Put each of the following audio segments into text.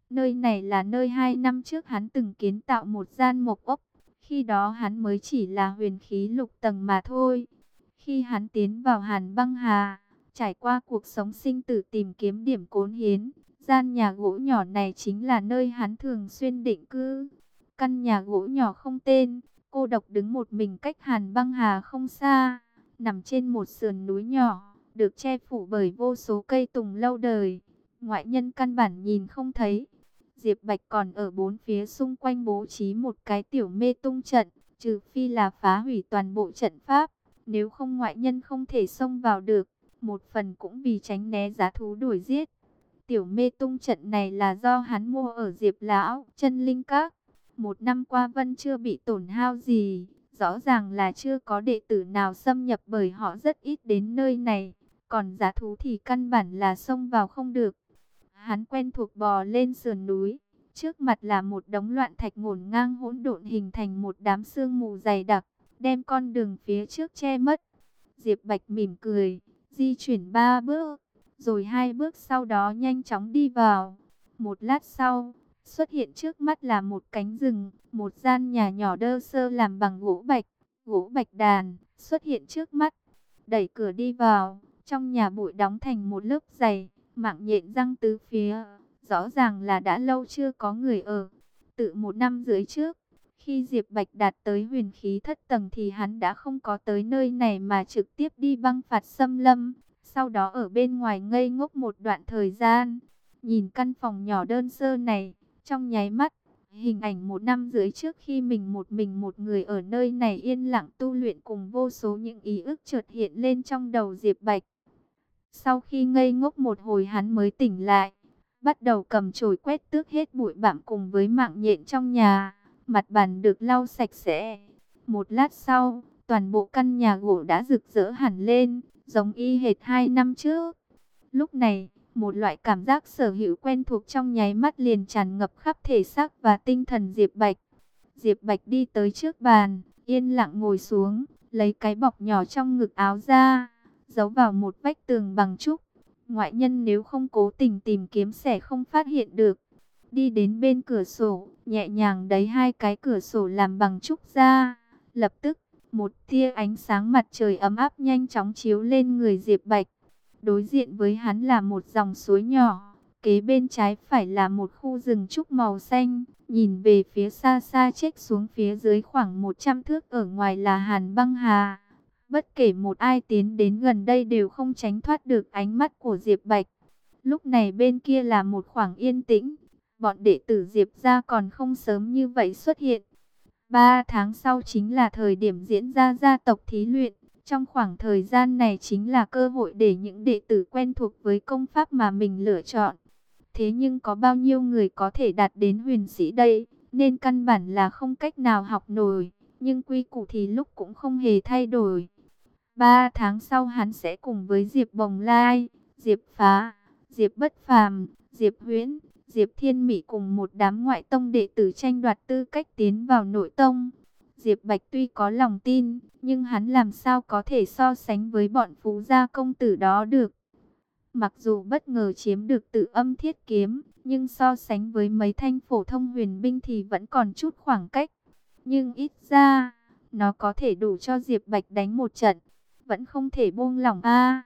Nơi này là nơi 2 năm trước hắn từng kiến tạo một gian mộc ốc. Khi đó hắn mới chỉ là huyền khí lục tầng mà thôi. Khi hắn tiến vào Hàn Băng Hà, trải qua cuộc sống sinh tử tìm kiếm điểm cống hiến, gian nhà gỗ nhỏ này chính là nơi hắn thường xuyên định cư. Căn nhà gỗ nhỏ không tên, cô độc đứng một mình cách Hàn Băng Hà không xa, nằm trên một sườn núi nhỏ, được che phủ bởi vô số cây tùng lâu đời. Ngoại nhân căn bản nhìn không thấy. Diệp Bạch còn ở bốn phía xung quanh bố trí một cái tiểu mê tung trận, trừ phi là phá hủy toàn bộ trận pháp, nếu không ngoại nhân không thể xông vào được. Một phần cũng vì tránh né giá thú đuổi giết. Tiểu mê tung trận này là do hắn mua ở Diệp Lão Chân Linh Các. Một năm qua vẫn chưa bị tổn hao gì. Rõ ràng là chưa có đệ tử nào xâm nhập bởi họ rất ít đến nơi này. Còn giá thú thì căn bản là xông vào không được. Hắn quen thuộc bò lên sườn núi. Trước mặt là một đống loạn thạch ngổn ngang hỗn độn hình thành một đám sương mù dày đặc, đem con đường phía trước che mất. Diệp Bạch mỉm cười, di chuyển 3 bước, rồi 2 bước sau đó nhanh chóng đi vào. Một lát sau, xuất hiện trước mắt là một cánh rừng, một gian nhà nhỏ đơn sơ làm bằng gỗ bạch đàn, xuất hiện trước mắt. Đẩy cửa đi vào, trong nhà bụi đóng thành một lớp dày, mạng nhện răng tứ phía, rõ ràng là đã lâu chưa có người ở. Tự 1 năm rưỡi trước, khi Diệp Bạch đạt tới huyền khí thất tầng thì hắn đã không có tới nơi này mà trực tiếp đi băng phạt xâm lâm. Sau đó ở bên ngoài ngây ngốc một đoạn thời gian, nhìn căn phòng nhỏ đơn sơ này, trong nháy mắt, hình ảnh 1 năm rưỡi trước khi mình một người ở nơi này yên lặng tu luyện cùng vô số những ý ức chợt hiện lên trong đầu Diệp Bạch. Sau khi ngây ngốc một hồi hắn mới tỉnh lại, bắt đầu cầm chổi quét tước hết bụi bặm cùng với mạng nhện trong nhà. Mặt bàn được lau sạch sẽ. Một lát sau, toàn bộ căn nhà gỗ đã rực rỡ hẳn lên, giống y hệt 2 năm trước. Lúc này, một loại cảm giác sở hữu quen thuộc trong nháy mắt liền tràn ngập khắp thể xác và tinh thần Diệp Bạch. Diệp Bạch đi tới trước bàn, yên lặng ngồi xuống, lấy cái bọc nhỏ trong ngực áo ra, giấu vào một vách tường bằng trúc. Ngoại nhân nếu không cố tình tìm kiếm sẽ không phát hiện được. Đi đến bên cửa sổ, nhẹ nhàng đẩy 2 cái cửa sổ làm bằng trúc ra. Lập tức, một tia ánh sáng mặt trời ấm áp nhanh chóng chiếu lên người Diệp Bạch. Đối diện với hắn là một dòng suối nhỏ, kế bên trái phải là một khu rừng trúc màu xanh. Nhìn về phía xa xa chếch xuống phía dưới khoảng 100 thước ở ngoài là Hàn Băng Hà. Bất kể một ai tiến đến gần đây đều không tránh thoát được ánh mắt của Diệp Bạch. Lúc này bên kia là một khoảng yên tĩnh. Bọn đệ tử Diệp gia còn không sớm như vậy xuất hiện. 3 tháng sau chính là thời điểm diễn ra gia tộc thí luyện. Trong khoảng thời gian này chính là cơ hội để những đệ tử quen thuộc với công pháp mà mình lựa chọn. Thế nhưng có bao nhiêu người có thể đạt đến huyền sĩ đây, nên căn bản là không cách nào học nổi. Nhưng quy củ thì lúc cũng không hề thay đổi. 3 tháng sau hắn sẽ cùng với Diệp Bồng Lai, Diệp Phá, Diệp Bất Phàm, Diệp Huyễn, Diệp Thiên Mỹ cùng một đám ngoại tông đệ tử tranh đoạt tư cách tiến vào nội tông. Diệp Bạch tuy có lòng tin, nhưng hắn làm sao có thể so sánh với bọn phú gia công tử đó được. Mặc dù bất ngờ chiếm được Tử Âm Thiết Kiếm, nhưng so sánh với mấy thanh phổ thông huyền binh thì vẫn còn chút khoảng cách. Nhưng ít ra, nó có thể đủ cho Diệp Bạch đánh một trận, vẫn không thể buông lỏng a.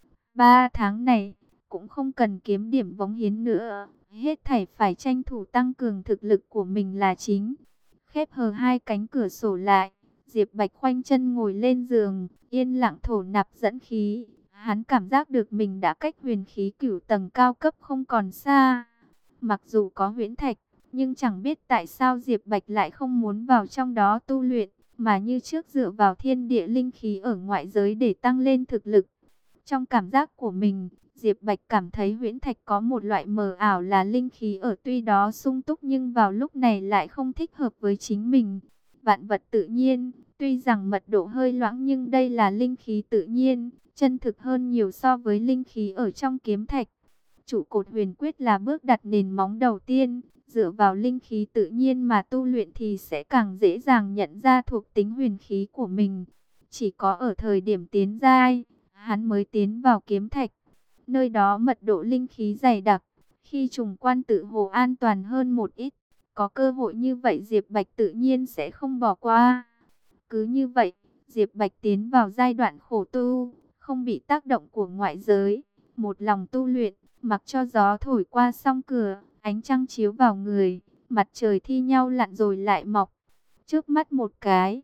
3 tháng này, cũng không cần kiếm điểm vống hiến nữa, hết thảy phải tranh thủ tăng cường thực lực của mình là chính. Khép hờ 2 cánh cửa sổ lại, Diệp Bạch khoanh chân ngồi lên giường, yên lặng thổ nạp dẫn khí. Hắn cảm giác được mình đã cách huyền khí cửu tầng cao cấp không còn xa. Mặc dù có huyễn thạch, nhưng chẳng biết tại sao Diệp Bạch lại không muốn vào trong đó tu luyện, mà như trước dựa vào thiên địa linh khí ở ngoại giới để tăng lên thực lực. Trong cảm giác của mình, Diệp Bạch cảm thấy huyễn thạch có một loại mờ ảo là linh khí ở tuy đó sung túc nhưng vào lúc này lại không thích hợp với chính mình. Vạn vật tự nhiên, tuy rằng mật độ hơi loãng nhưng đây là linh khí tự nhiên, chân thực hơn nhiều so với linh khí ở trong kiếm thạch. Trụ cột huyền quyết là bước đặt nền móng đầu tiên, dựa vào linh khí tự nhiên mà tu luyện thì sẽ càng dễ dàng nhận ra thuộc tính huyền khí của mình. Chỉ có ở thời điểm tiến giai, hắn mới tiến vào kiếm thạch. Nơi đó mật độ linh khí dày đặc, khi trùng quan tự hồ an toàn hơn một ít. Có cơ hội như vậy Diệp Bạch tự nhiên sẽ không bỏ qua. Cứ như vậy, Diệp Bạch tiến vào giai đoạn khổ tu, không bị tác động của ngoại giới, một lòng tu luyện, mặc cho gió thổi qua song cửa, ánh trăng chiếu vào người, mặt trời thi nhau lặn rồi lại mọc. Trước mắt một cái,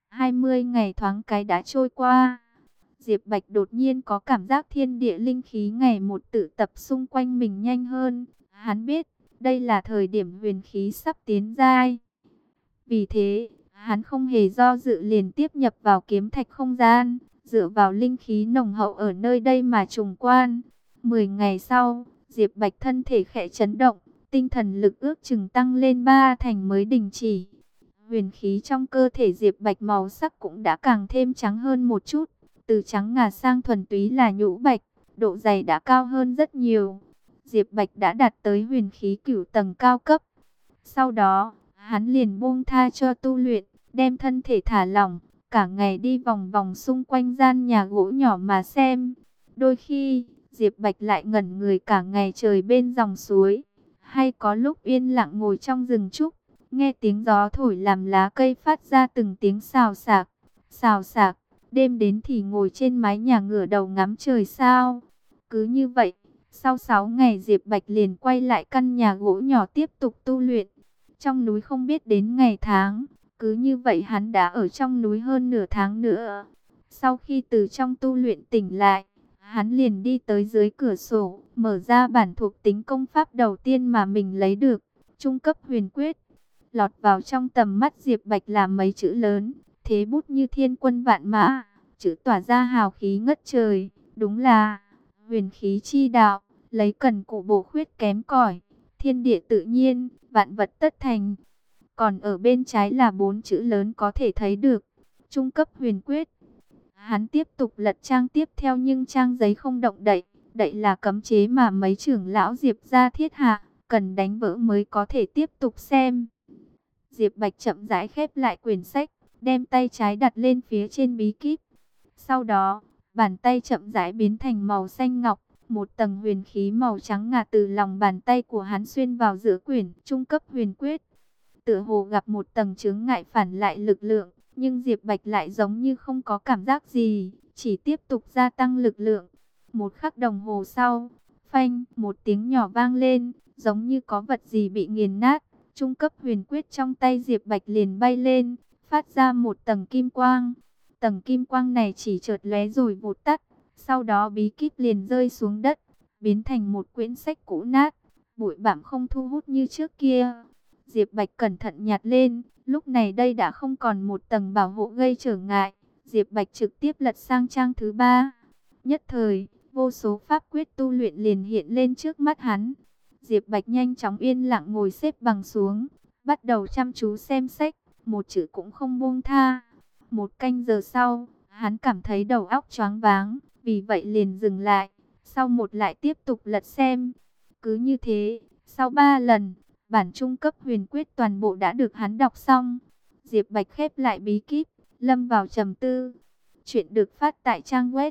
20 ngày thoáng cái đã trôi qua. Diệp Bạch đột nhiên có cảm giác thiên địa linh khí ngày một tự tập xung quanh mình nhanh hơn. Hắn biết, đây là thời điểm huyền khí sắp tiến giai. Vì thế, hắn không hề do dự liền tiếp nhập vào kiếm thạch không gian, dựa vào linh khí nồng hậu ở nơi đây mà trùng quan. 10 ngày sau, Diệp Bạch thân thể khẽ chấn động, tinh thần lực ước chừng tăng lên 3 thành mới đình chỉ. Huyền khí trong cơ thể Diệp Bạch màu sắc cũng đã càng thêm trắng hơn một chút, từ trắng ngà sang thuần túy là nhũ bạch, độ dày đã cao hơn rất nhiều. Diệp Bạch đã đạt tới huyền khí cửu tầng cao cấp. Sau đó, hắn liền buông tha cho tu luyện, đem thân thể thả lỏng, cả ngày đi vòng vòng xung quanh gian nhà gỗ nhỏ mà xem. Đôi khi, Diệp Bạch lại ngẩn người cả ngày trời bên dòng suối, hay có lúc yên lặng ngồi trong rừng trúc, nghe tiếng gió thổi làm lá cây phát ra từng tiếng xào xạc, xào xạc. Đêm đến thì ngồi trên mái nhà ngửa đầu ngắm trời sao. Cứ như vậy, sau 6 ngày Diệp Bạch liền quay lại căn nhà gỗ nhỏ tiếp tục tu luyện. Trong núi không biết đến ngày tháng, cứ như vậy hắn đã ở trong núi hơn nửa tháng nữa. Sau khi từ trong tu luyện tỉnh lại, hắn liền đi tới dưới cửa sổ, mở ra bản thuộc tính công pháp đầu tiên mà mình lấy được, trung cấp huyền quyết. Lọt vào trong tầm mắt Diệp Bạch là mấy chữ lớn, thế bút như thiên quân vạn mã, chữ tỏa ra hào khí ngất trời, đúng là huyền khí chi đạo, lấy cần cù bổ khuyết kém cỏi, thiên địa tự nhiên, vạn vật tất thành. Còn ở bên trái là 4 chữ lớn có thể thấy được, trung cấp huyền quyết. Hắn tiếp tục lật trang tiếp theo nhưng trang giấy không động đậy, đậy là cấm chế mà mấy trưởng lão Diệp gia thiết hạ, cần đánh vỡ mới có thể tiếp tục xem. Diệp Bạch chậm rãi khép lại quyển sách, đem tay trái đặt lên phía trên bí kíp. Sau đó, bàn tay chậm rãi biến thành màu xanh ngọc, một tầng huyền khí màu trắng ngà từ lòng bàn tay của hắn xuyên vào giữa quyển trung cấp huyền quyết. Tựa hồ gặp một tầng chướng ngại phản lại lực lượng, nhưng Diệp Bạch lại giống như không có cảm giác gì, chỉ tiếp tục gia tăng lực lượng. Một khắc đồng hồ sau, phanh, một tiếng nhỏ vang lên, giống như có vật gì bị nghiền nát. Trung cấp huyền quyết trong tay Diệp Bạch liền bay lên, phát ra một tầng kim quang. Tầng kim quang này chỉ chợt lóe rồi vụt tắt, sau đó bí kíp liền rơi xuống đất, biến thành một quyển sách cũ nát, bụi bặm không thu hút như trước kia. Diệp Bạch cẩn thận nhặt lên, lúc này đây đã không còn một tầng bảo hộ gây trở ngại. Diệp Bạch trực tiếp lật sang trang thứ 3. Nhất thời, vô số pháp quyết tu luyện liền hiện lên trước mắt hắn. Diệp Bạch nhanh chóng yên lặng ngồi xếp bằng xuống, bắt đầu chăm chú xem sách, một chữ cũng không buông tha. Một canh giờ sau, hắn cảm thấy đầu óc choáng váng, vì vậy liền dừng lại, sau một lại tiếp tục lật xem. Cứ như thế, sau 3 lần, bản trung cấp huyền quyết toàn bộ đã được hắn đọc xong. Diệp Bạch khép lại bí kíp, lâm vào trầm tư. Chuyện được phát tại trang web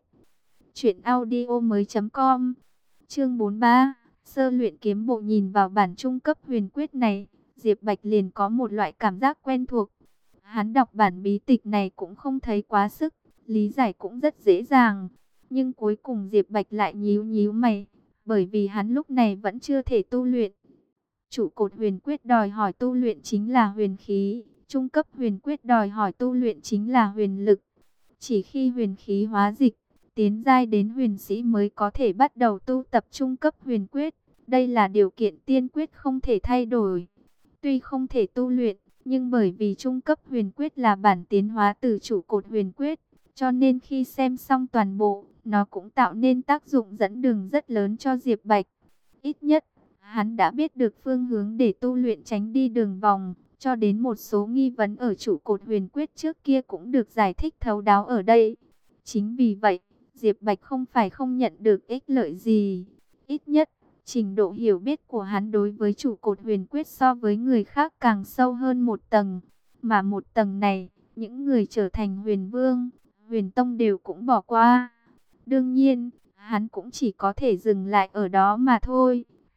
truyệnaudiomoi.com. Chương 43, sơ luyện kiếm bộ. Nhìn vào bản trung cấp huyền quyết này, Diệp Bạch liền có một loại cảm giác quen thuộc. Hắn đọc bản bí tịch này cũng không thấy quá sức, lý giải cũng rất dễ dàng. Nhưng cuối cùng Diệp Bạch lại nhíu nhíu mày, bởi vì hắn lúc này vẫn chưa thể tu luyện. Trụ cột huyền quyết đòi hỏi tu luyện chính là huyền khí, trung cấp huyền quyết đòi hỏi tu luyện chính là huyền lực. Chỉ khi huyền khí hóa dịch, tiến giai đến huyền sĩ mới có thể bắt đầu tu tập trung cấp huyền quyết. Đây là điều kiện tiên quyết không thể thay đổi. Tuy không thể tu luyện, nhưng bởi vì trung cấp huyền quyết là bản tiến hóa từ trụ cột huyền quyết, cho nên khi xem xong toàn bộ, nó cũng tạo nên tác dụng dẫn đường rất lớn cho Diệp Bạch. Ít nhất, hắn đã biết được phương hướng để tu luyện tránh đi đường vòng, cho đến một số nghi vấn ở trụ cột huyền quyết trước kia cũng được giải thích thấu đáo ở đây. Chính vì vậy, Diệp Bạch không phải không nhận được ích lợi gì. Ít nhất, trình độ hiểu biết của hắn đối với trụ cột huyền quyết so với người khác càng sâu hơn một tầng. Mà một tầng này, những người trở thành huyền vương, huyền tông đều cũng bỏ qua. Đương nhiên, hắn cũng chỉ có thể dừng lại ở đó mà thôi.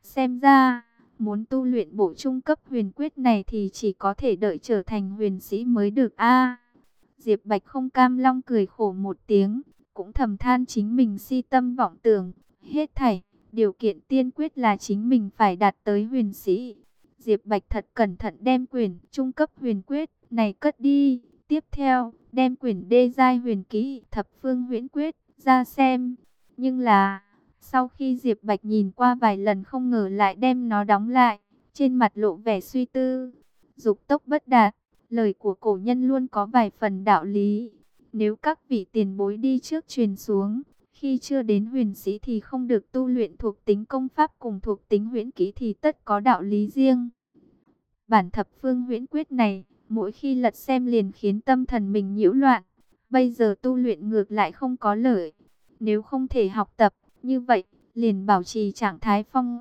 Xem ra, muốn tu luyện bộ trung cấp huyền quyết này thì chỉ có thể đợi trở thành huyền sĩ mới được a. Diệp Bạch không cam long cười khổ một tiếng, cũng thầm than chính mình si tâm vọng tưởng, hết thảy, điều kiện tiên quyết là chính mình phải đạt tới huyền sĩ. Diệp Bạch thật cẩn thận đem quyển trung cấp huyền quyết này cất đi, tiếp theo, đem quyển đê giai huyền kỹ thập phương huyễn quyết ra xem. Nhưng là, sau khi Diệp Bạch nhìn qua vài lần không ngờ lại đem nó đóng lại, trên mặt lộ vẻ suy tư. Dục tốc bất đạt, lời của cổ nhân luôn có vài phần đạo lý. Nếu các vị tiền bối đi trước truyền xuống, khi chưa đến huyền sĩ thì không được tu luyện thuộc tính công pháp cùng thuộc tính huyễn kỹ thì tất có đạo lý riêng. Bản thập phương huyễn quyết này, mỗi khi lật xem liền khiến tâm thần mình nhiễu loạn. Bây giờ tu luyện ngược lại không có lợi. Nếu không thể học tập, như vậy, liền bảo trì trạng thái phong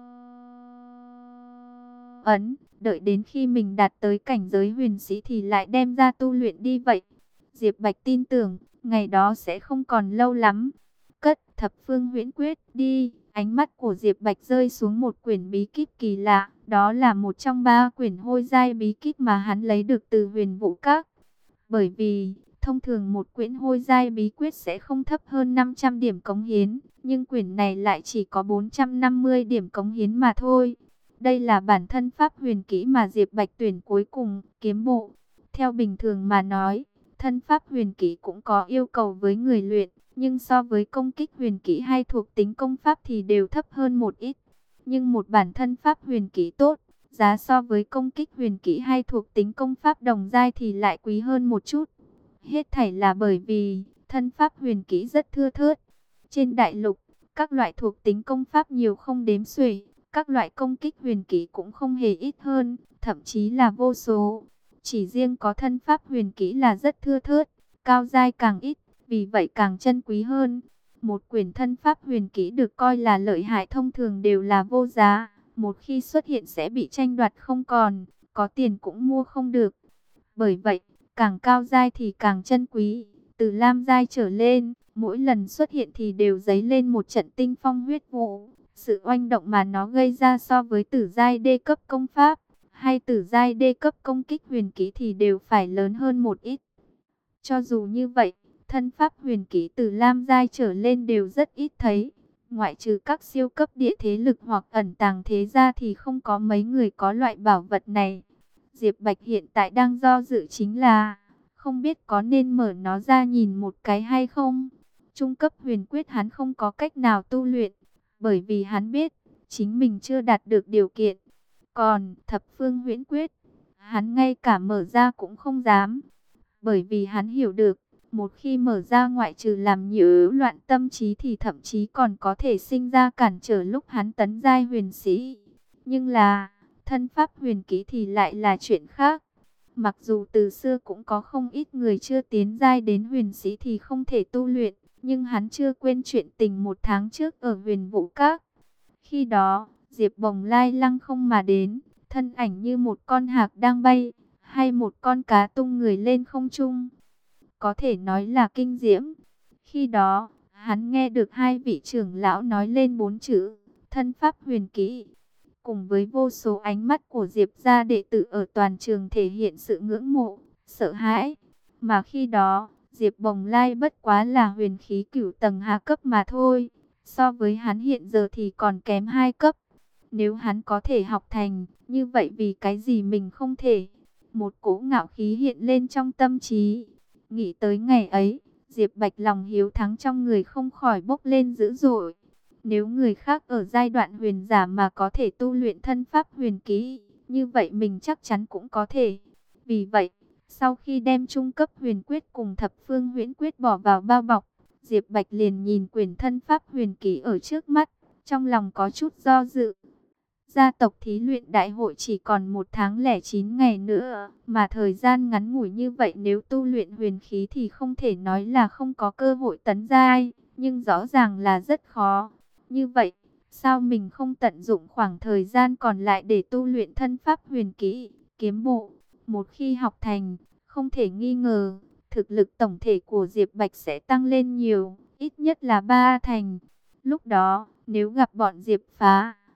ấn, đợi đến khi mình đạt tới cảnh giới huyền sĩ thì lại đem ra tu luyện đi vậy. Diệp Bạch tin tưởng, ngày đó sẽ không còn lâu lắm. Cất thập phương huyễn quyết đi, ánh mắt của Diệp Bạch rơi xuống một quyển bí kíp kỳ lạ. Đó là một trong 3 quyển hôi giai bí kíp mà hắn lấy được từ Huyền Vũ Các. Bởi vì, thông thường một quyển hôi giai bí quyết sẽ không thấp hơn 500 điểm cống hiến, nhưng quyển này lại chỉ có 450 điểm cống hiến mà thôi. Đây là bản thân pháp huyền kỹ mà Diệp Bạch tuyển cuối cùng, kiếm bộ. Theo bình thường mà nói, thân pháp huyền kỹ cũng có yêu cầu với người luyện, nhưng so với công kích huyền kỹ hay thuộc tính công pháp thì đều thấp hơn một ít. Nhưng một bản thân pháp huyền kỹ tốt, giá so với công kích huyền kỹ hay thuộc tính công pháp đồng giai thì lại quý hơn một chút. Hết thảy là bởi vì thân pháp huyền kỹ rất thưa thớt. Trên đại lục, các loại thuộc tính công pháp nhiều không đếm xuể, các loại công kích huyền kỹ cũng không hề ít hơn, thậm chí là vô số. Chỉ riêng có thân pháp huyền kỹ là rất thưa thớt, cao giai càng ít, vì vậy càng chân quý hơn. Một quyển thân pháp huyền kỹ được coi là lợi hại thông thường đều là vô giá, một khi xuất hiện sẽ bị tranh đoạt không còn, có tiền cũng mua không được. Bởi vậy, càng cao giai thì càng chân quý, từ lam giai trở lên, mỗi lần xuất hiện thì đều dấy lên một trận tinh phong huyết vũ. Sự oanh động mà nó gây ra so với tử giai đê cấp công pháp, hay tử giai đê cấp công kích huyền kỹ thì đều phải lớn hơn một ít. Cho dù như vậy, thân pháp huyền kỹ từ lam giai trở lên đều rất ít thấy. Ngoại trừ các siêu cấp địa thế lực hoặc ẩn tàng thế gia thì không có mấy người có loại bảo vật này. Diệp Bạch hiện tại đang do dự chính là không biết có nên mở nó ra nhìn một cái hay không. Trung cấp huyền quyết hắn không có cách nào tu luyện, bởi vì hắn biết chính mình chưa đạt được điều kiện. Còn thập phương huyễn quyết, hắn ngay cả mở ra cũng không dám, bởi vì hắn hiểu được, một khi mở ra ngoại trừ làm nhiễu loạn tâm trí thì thậm chí còn có thể sinh ra cản trở lúc hắn tấn giai huyền sĩ. Nhưng là, thân pháp huyền kỹ thì lại là chuyện khác. Mặc dù từ xưa cũng có không ít người chưa tiến giai đến huyền sĩ thì không thể tu luyện, nhưng hắn chưa quên chuyện tình 1 tháng trước ở Huyền Vũ Các. Khi đó, Diệp Bồng lai lăng không mà đến, thân ảnh như một con hạc đang bay, hay một con cá tung người lên không trung. Có thể nói là kinh diễm. Khi đó, hắn nghe được 2 vị trưởng lão nói lên 4 chữ, thân pháp huyền kỹ. Cùng với vô số ánh mắt của Diệp gia đệ tử ở toàn trường thể hiện sự ngưỡng mộ, sợ hãi. Mà khi đó, Diệp Bồng Lai bất quá là huyền khí cửu tầng hạ cấp mà thôi. So với hắn hiện giờ thì còn kém 2 cấp. Nếu hắn có thể học thành, như vậy vì cái gì mình không thể? Một cỗ ngạo khí hiện lên trong tâm trí. Nghĩ tới ngày ấy, Diệp Bạch lòng hiếu thắng trong người không khỏi bốc lên dữ dội. Nếu người khác ở giai đoạn huyền giả mà có thể tu luyện thân pháp huyền kỹ, như vậy mình chắc chắn cũng có thể. Vì vậy, sau khi đem trung cấp huyền quyết cùng thập phương huyễn quyết bỏ vào bao bọc, Diệp Bạch liền nhìn quyển thân pháp huyền kỹ ở trước mắt, trong lòng có chút do dự. Gia tộc thí luyện đại hội chỉ còn 1 tháng lẻ 9 ngày nữa, mà thời gian ngắn ngủi như vậy nếu tu luyện huyền khí thì không thể nói là không có cơ hội tấn giai, nhưng rõ ràng là rất khó. Như vậy, sao mình không tận dụng khoảng thời gian còn lại để tu luyện thân pháp huyền kỹ, kiếm bộ? Một khi học thành, không thể nghi ngờ, thực lực tổng thể của Diệp Bạch sẽ tăng lên nhiều, ít nhất là 3 thành. Lúc đó, nếu gặp bọn Diệp Phá,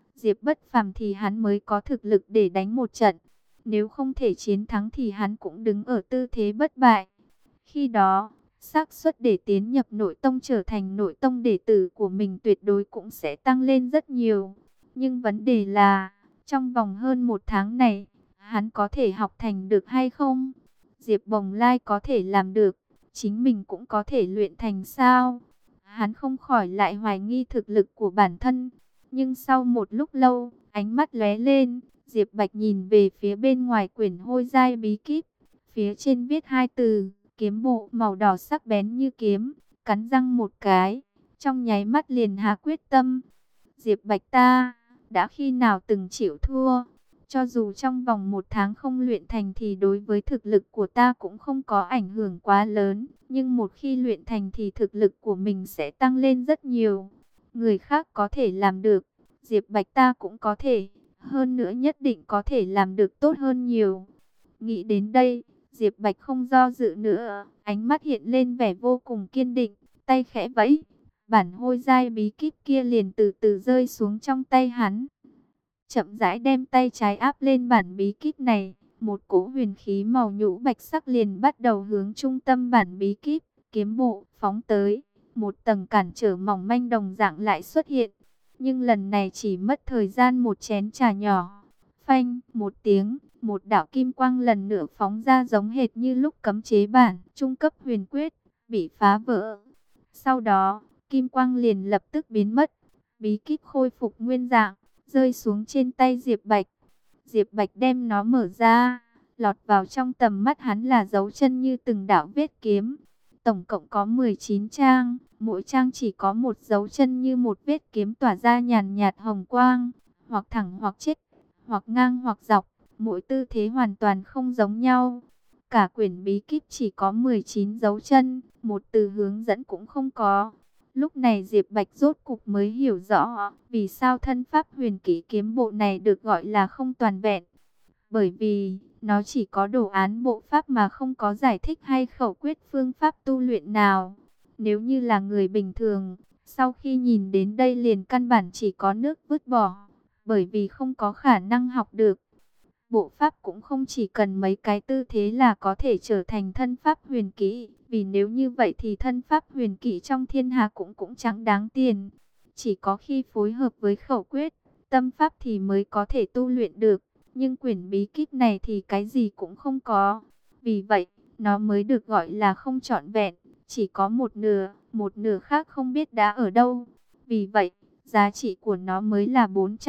Diệp Bất Phàm thì hắn mới có thực lực để đánh một trận. Nếu không thể chiến thắng thì hắn cũng đứng ở tư thế bất bại. Khi đó, xác suất để tiến nhập nội tông trở thành nội tông đệ tử của mình tuyệt đối cũng sẽ tăng lên rất nhiều. Nhưng vấn đề là, trong vòng hơn một tháng này, hắn có thể học thành được hay không? Diệp Bồng Lai có thể làm được, chính mình cũng có thể luyện thành sao? Hắn không khỏi lại hoài nghi thực lực của bản thân. Nhưng sau một lúc lâu, ánh mắt lóe lên, Diệp Bạch nhìn về phía bên ngoài quyển hôi giai bí kíp. Phía trên viết hai từ, kiếm bộ màu đỏ sắc bén như kiếm, cắn răng một cái, trong nháy mắt liền hạ quyết tâm. Diệp Bạch ta, đã khi nào từng chịu thua? Cho dù trong vòng một tháng không luyện thành thì đối với thực lực của ta cũng không có ảnh hưởng quá lớn. Nhưng một khi luyện thành thì thực lực của mình sẽ tăng lên rất nhiều. Người khác có thể làm được, Diệp Bạch ta cũng có thể. Hơn nữa nhất định có thể làm được tốt hơn nhiều. Nghĩ đến đây, Diệp Bạch không do dự nữa, ánh mắt hiện lên vẻ vô cùng kiên định, tay khẽ vẫy. Bản hôi giai bí kíp kia liền từ từ rơi xuống trong tay hắn. Chậm rãi đem tay trái áp lên bản bí kíp này, một cỗ huyền khí màu nhũ bạch sắc liền bắt đầu hướng trung tâm bản bí kíp, kiếm bộ, phóng tới. Một tầng cản trở mỏng manh đồng dạng lại xuất hiện, nhưng lần này chỉ mất thời gian một chén trà nhỏ. Phanh, một tiếng, một đạo kim quang lần nữa phóng ra giống hệt như lúc cấm chế bản trung cấp huyền quyết, bị phá vỡ. Sau đó, kim quang liền lập tức biến mất, bí kíp khôi phục nguyên dạng, rơi xuống trên tay Diệp Bạch. Diệp Bạch đem nó mở ra, lọt vào trong tầm mắt hắn là dấu chân như từng đạo vết kiếm. Tổng cộng có 19 trang, mỗi trang chỉ có một dấu chân như một vết kiếm tỏa ra nhàn nhạt hồng quang, hoặc thẳng hoặc chếch, hoặc ngang hoặc dọc, mỗi tư thế hoàn toàn không giống nhau. Cả quyển bí kíp chỉ có 19 dấu chân, một từ hướng dẫn cũng không có. Lúc này Diệp Bạch rốt cục mới hiểu rõ vì sao thân pháp huyền kỹ kiếm bộ này được gọi là không toàn vẹn. Bởi vì nó chỉ có đồ án bộ pháp mà không có giải thích hay khẩu quyết phương pháp tu luyện nào. Nếu như là người bình thường, sau khi nhìn đến đây liền căn bản chỉ có nước vứt bỏ, bởi vì không có khả năng học được. Bộ pháp cũng không chỉ cần mấy cái tư thế là có thể trở thành thân pháp huyền kỹ, vì nếu như vậy thì thân pháp huyền kỹ trong thiên hạ cũng chẳng đáng tiền. Chỉ có khi phối hợp với khẩu quyết, tâm pháp thì mới có thể tu luyện được, nhưng quyển bí kíp này thì cái gì cũng không có. Vì vậy, nó mới được gọi là không trọn vẹn, chỉ có một nửa khác không biết đã ở đâu. Vì vậy, giá trị của nó mới là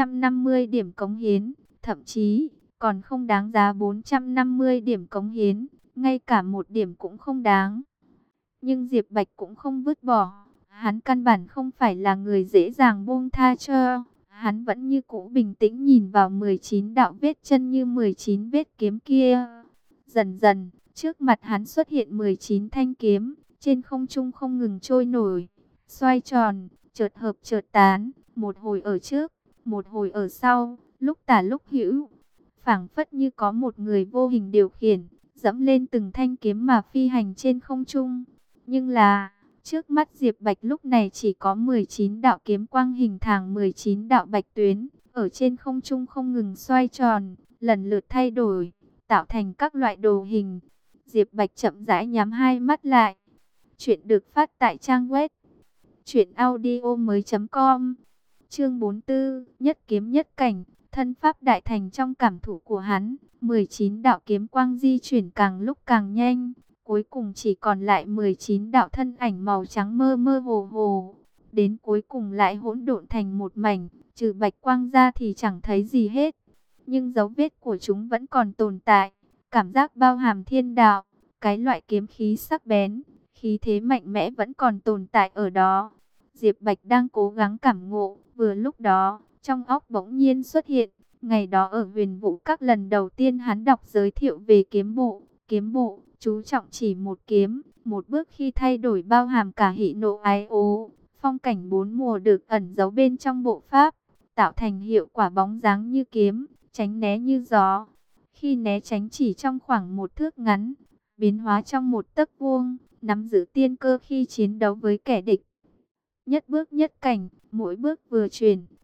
450 điểm cống hiến, thậm chí còn không đáng giá 450 điểm cống hiến, ngay cả một điểm cũng không đáng. Nhưng Diệp Bạch cũng không vứt bỏ, hắn căn bản không phải là người dễ dàng buông tha cho. Hắn vẫn như cũ bình tĩnh nhìn vào 19 đạo vết chân như 19 vết kiếm kia. Dần dần, trước mặt hắn xuất hiện 19 thanh kiếm, trên không trung không ngừng trôi nổi, xoay tròn, chợt hợp chợt tán, một hồi ở trước, một hồi ở sau, lúc tả lúc hữu. Phảng phất như có một người vô hình điều khiển, dẫm lên từng thanh kiếm mà phi hành trên không trung. Nhưng là, trước mắt Diệp Bạch lúc này chỉ có 19 đạo kiếm quang hình thành 19 đạo bạch tuyến, ở trên không trung không ngừng xoay tròn, lần lượt thay đổi, tạo thành các loại đồ hình. Diệp Bạch chậm rãi nhắm hai mắt lại. Chuyện được phát tại trang web truyệnaudiomoi.com. Chương 44, nhất kiếm nhất cảnh. Thân pháp đại thành trong cảm thụ của hắn, 19 đạo kiếm quang di chuyển càng lúc càng nhanh, cuối cùng chỉ còn lại 19 đạo thân ảnh màu trắng mơ mơ hồ hồ. Đến cuối cùng lại hỗn độn thành một mảnh, trừ bạch quang ra thì chẳng thấy gì hết. Nhưng dấu vết của chúng vẫn còn tồn tại, cảm giác bao hàm thiên đạo, cái loại kiếm khí sắc bén, khí thế mạnh mẽ vẫn còn tồn tại ở đó. Diệp Bạch đang cố gắng cảm ngộ, vừa lúc đó, trong óc bỗng nhiên xuất hiện, ngày đó ở Huyền Vũ Các lần đầu tiên hắn đọc giới thiệu về kiếm bộ, chú trọng chỉ một kiếm, một bước khi thay đổi bao hàm cả hỉ nộ ái ố, phong cảnh bốn mùa được ẩn giấu bên trong bộ pháp, tạo thành hiệu quả bóng dáng như kiếm, tránh né như gió. Khi né tránh chỉ trong khoảng một thước ngắn, biến hóa trong một tấc vuông, nắm giữ tiên cơ khi chiến đấu với kẻ địch. Nhất bước nhất cảnh, mỗi bước vừa chuyển,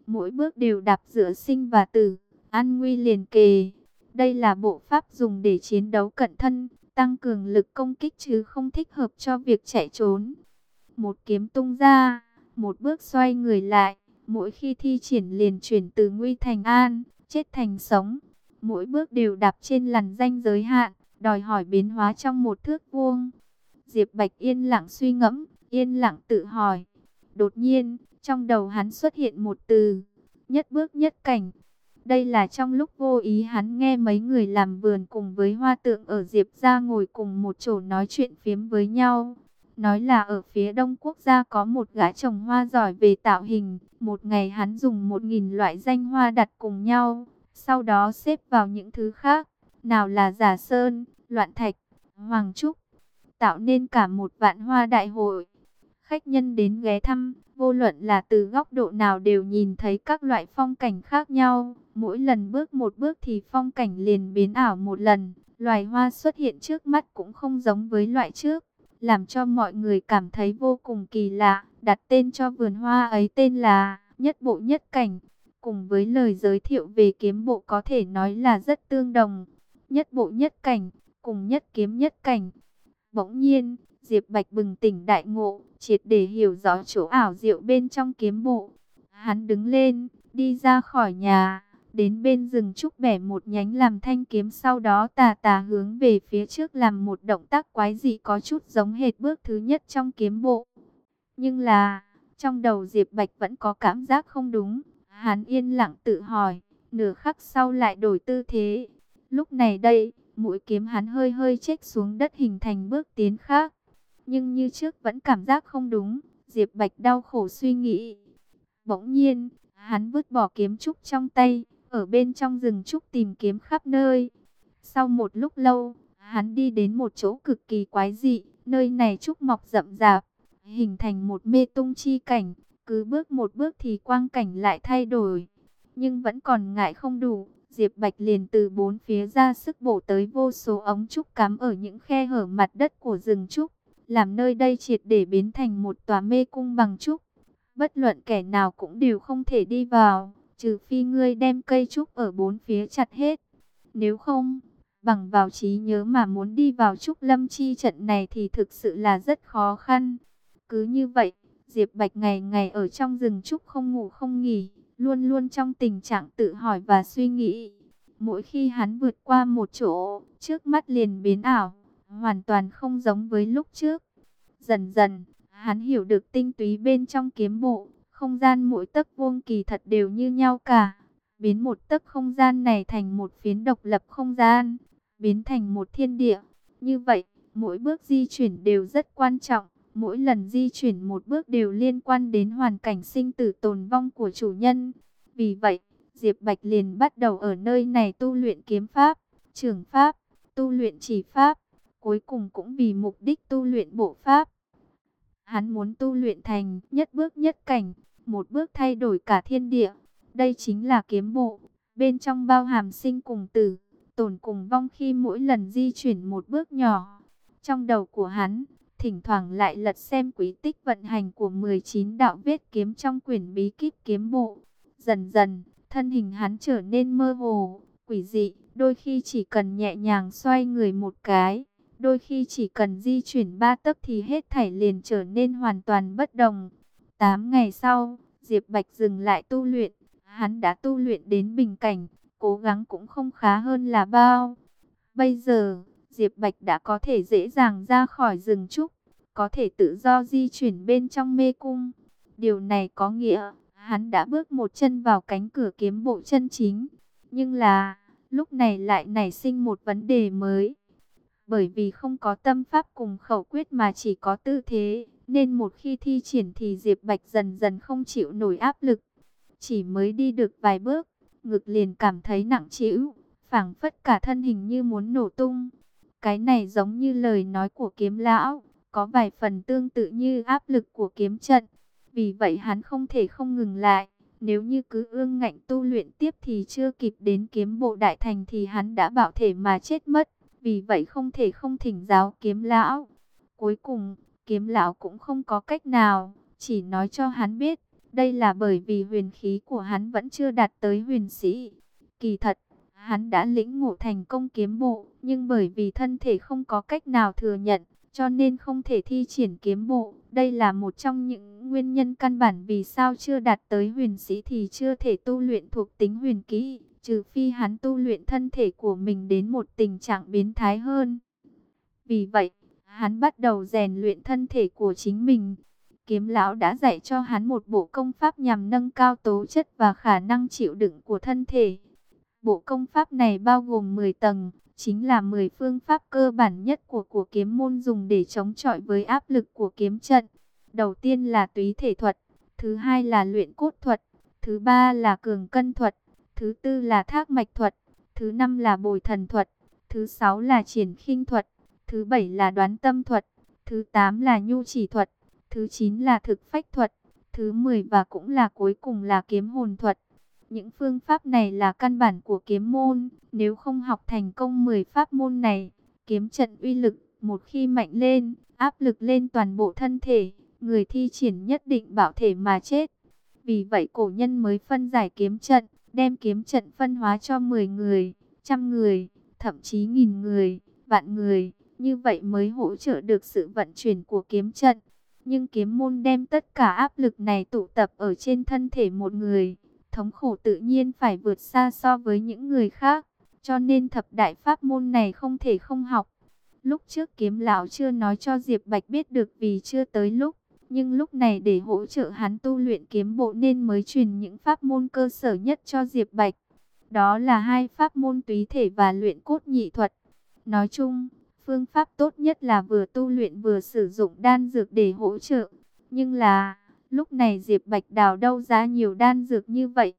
mỗi bước đều đạp giữa sinh và tử, an nguy liền kề. Đây là bộ pháp dùng để chiến đấu cận thân, tăng cường lực công kích chứ không thích hợp cho việc chạy trốn. Một kiếm tung ra, một bước xoay người lại, mỗi khi thi triển liền chuyển từ nguy thành an, chết thành sống. Mỗi bước đều đạp trên lằn ranh giới hạn, đòi hỏi biến hóa trong một thước vuông. Diệp Bạch yên lặng suy ngẫm, yên lặng tự hỏi. Đột nhiên, trong đầu hắn xuất hiện một từ, nhất bước nhất cảnh. Đây là trong lúc vô ý hắn nghe mấy người làm vườn cùng với Hoa Tượng ở Diệp gia ngồi cùng một chỗ nói chuyện phiếm với nhau. Nói là ở phía Đông Quốc gia có một gã trồng hoa giỏi về tạo hình. Một ngày hắn dùng 1000 loại danh hoa đặt cùng nhau, sau đó xếp vào những thứ khác. Nào là giả sơn, loạn thạch, hoàng trúc, tạo nên cả một vạn hoa đại hội. Khách nhân đến ghé thăm, vô luận là từ góc độ nào đều nhìn thấy các loại phong cảnh khác nhau. Mỗi lần bước một bước thì phong cảnh liền biến ảo một lần. Loài hoa xuất hiện trước mắt cũng không giống với loại trước, làm cho mọi người cảm thấy vô cùng kỳ lạ. Đặt tên cho vườn hoa ấy tên là Nhất Bộ Nhất Cảnh. Cùng với lời giới thiệu về kiếm bộ có thể nói là rất tương đồng. Nhất bộ nhất cảnh, cùng nhất kiếm nhất cảnh. Bỗng nhiên, Diệp Bạch bừng tỉnh đại ngộ, triệt để hiểu rõ chỗ ảo diệu bên trong kiếm bộ. Hắn đứng lên, đi ra khỏi nhà, đến bên rừng trúc bẻ một nhánh làm thanh kiếm, sau đó tà tà hướng về phía trước làm một động tác quái dị có chút giống hệt bước thứ nhất trong kiếm bộ. Nhưng là, trong đầu Diệp Bạch vẫn có cảm giác không đúng. Hắn yên lặng tự hỏi, nửa khắc sau lại đổi tư thế. Lúc này đây, mũi kiếm hắn hơi hơi chếch xuống đất hình thành bước tiến khác. Nhưng như trước vẫn cảm giác không đúng. Diệp Bạch đau khổ suy nghĩ. Bỗng nhiên, hắn vứt bỏ kiếm trúc trong tay, ở bên trong rừng trúc tìm kiếm khắp nơi. Sau một lúc lâu, hắn đi đến một chỗ cực kỳ quái dị. Nơi này trúc mọc rậm rạp, hình thành một mê tung chi cảnh. Cứ bước một bước thì quang cảnh lại thay đổi. Nhưng vẫn còn ngại không đủ, Diệp Bạch liền từ bốn phía ra sức bổ tới vô số ống trúc cắm ở những khe hở mặt đất của rừng trúc, làm nơi đây triệt để biến thành một tòa mê cung bằng trúc. Bất luận kẻ nào cũng đều không thể đi vào, trừ phi ngươi đem cây trúc ở bốn phía chặt hết. Nếu không, bằng vào trí nhớ mà muốn đi vào trúc lâm chi trận này thì thực sự là rất khó khăn. Cứ như vậy, Diệp Bạch ngày ngày ở trong rừng trúc không ngủ không nghỉ, luôn luôn trong tình trạng tự hỏi và suy nghĩ. Mỗi khi hắn vượt qua một chỗ, trước mắt liền biến ảo, hoàn toàn không giống với lúc trước. Dần dần, hắn hiểu được tinh túy bên trong kiếm bộ, không gian mỗi tấc vuông kỳ thật đều như nhau cả. Biến một tấc không gian này thành một phiến độc lập không gian, biến thành một thiên địa. Như vậy, mỗi bước di chuyển đều rất quan trọng. Mỗi lần di chuyển một bước đều liên quan đến hoàn cảnh sinh tử tồn vong của chủ nhân. Vì vậy, Diệp Bạch liền bắt đầu ở nơi này tu luyện kiếm pháp, trường pháp, tu luyện chỉ pháp, cuối cùng cũng vì mục đích tu luyện bộ pháp. Hắn muốn tu luyện thành nhất bước nhất cảnh, một bước thay đổi cả thiên địa. Đây chính là kiếm bộ, bên trong bao hàm sinh cùng tử, tồn cùng vong khi mỗi lần di chuyển một bước nhỏ. Trong đầu của hắn, thỉnh thoảng lại lật xem quý tích vận hành của 19 đạo vết kiếm trong quyển bí kíp kiếm bộ. Dần dần, thân hình hắn trở nên mơ hồ, quỷ dị, đôi khi chỉ cần nhẹ nhàng xoay người một cái, đôi khi chỉ cần di chuyển 3 tấc thì hết thảy liền trở nên hoàn toàn bất đồng. 8 ngày sau, Diệp Bạch dừng lại tu luyện, hắn đã tu luyện đến bình cảnh, cố gắng cũng không khá hơn là bao. Bây giờ, Diệp Bạch đã có thể dễ dàng ra khỏi rừng trúc, có thể tự do di chuyển bên trong mê cung. Điều này có nghĩa, hắn đã bước một chân vào cánh cửa kiếm bộ chân chính. Nhưng là, lúc này lại nảy sinh một vấn đề mới. Bởi vì không có tâm pháp cùng khẩu quyết mà chỉ có tư thế, nên một khi thi triển thì Diệp Bạch dần dần không chịu nổi áp lực. Chỉ mới đi được vài bước, ngực liền cảm thấy nặng trĩu, phảng phất cả thân hình như muốn nổ tung. Cái này giống như lời nói của kiếm lão, có vài phần tương tự như áp lực của kiếm trận. Vì vậy hắn không thể không ngừng lại. Nếu như cứ ương ngạnh tu luyện tiếp thì chưa kịp đến kiếm bộ đại thành thì hắn đã bạo thể mà chết mất. Vì vậy không thể không thỉnh giáo kiếm lão. Cuối cùng, kiếm lão cũng không có cách nào, chỉ nói cho hắn biết, Đây là bởi vì huyền khí của hắn vẫn chưa đạt tới huyền sĩ. Kỳ thật, hắn đã lĩnh ngộ thành công kiếm bộ, nhưng bởi vì thân thể không có cách nào thừa nhận, cho nên không thể thi triển kiếm bộ. Đây là một trong những nguyên nhân căn bản vì sao chưa đạt tới huyền sĩ thì chưa thể tu luyện thuộc tính huyền kỹ, trừ phi hắn tu luyện thân thể của mình đến một tình trạng biến thái hơn. Vì vậy, hắn bắt đầu rèn luyện thân thể của chính mình. Kiếm lão đã dạy cho hắn một bộ công pháp nhằm nâng cao tố chất và khả năng chịu đựng của thân thể. Bộ công pháp này bao gồm 10 tầng, chính là 10 phương pháp cơ bản nhất của kiếm môn dùng để chống chọi với áp lực của kiếm trận. Đầu tiên là túy thể thuật, thứ hai là luyện cốt thuật, thứ ba là cường cân thuật, thứ tư là thác mạch thuật, thứ năm là bồi thần thuật, thứ sáu là triển khinh thuật, thứ bảy là đoán tâm thuật, thứ tám là nhu chỉ thuật, thứ 9 là thực phách thuật, thứ 10 và cũng là cuối cùng là kiếm hồn thuật. Những phương pháp này là căn bản của kiếm môn, nếu không học thành công 10 pháp môn này, kiếm trận uy lực một khi mạnh lên, áp lực lên toàn bộ thân thể, người thi triển nhất định bạo thể mà chết. Vì vậy cổ nhân mới phân giải kiếm trận, đem kiếm trận phân hóa cho 10 người, trăm người, thậm chí nghìn người, vạn người, như vậy mới hỗ trợ được sự vận chuyển của kiếm trận. Nhưng kiếm môn đem tất cả áp lực này tụ tập ở trên thân thể một người, thống khổ tự nhiên phải vượt xa so với những người khác, cho nên thập đại pháp môn này không thể không học. Lúc trước kiếm lão chưa nói cho Diệp Bạch biết được vì chưa tới lúc, nhưng lúc này để hỗ trợ hắn tu luyện kiếm bộ nên mới truyền những pháp môn cơ sở nhất cho Diệp Bạch. Đó là hai pháp môn túy thể và luyện cốt nhị thuật. Nói chung, phương pháp tốt nhất là vừa tu luyện vừa sử dụng đan dược để hỗ trợ. Nhưng là, lúc này Diệp Bạch đào đâu ra nhiều đan dược như vậy.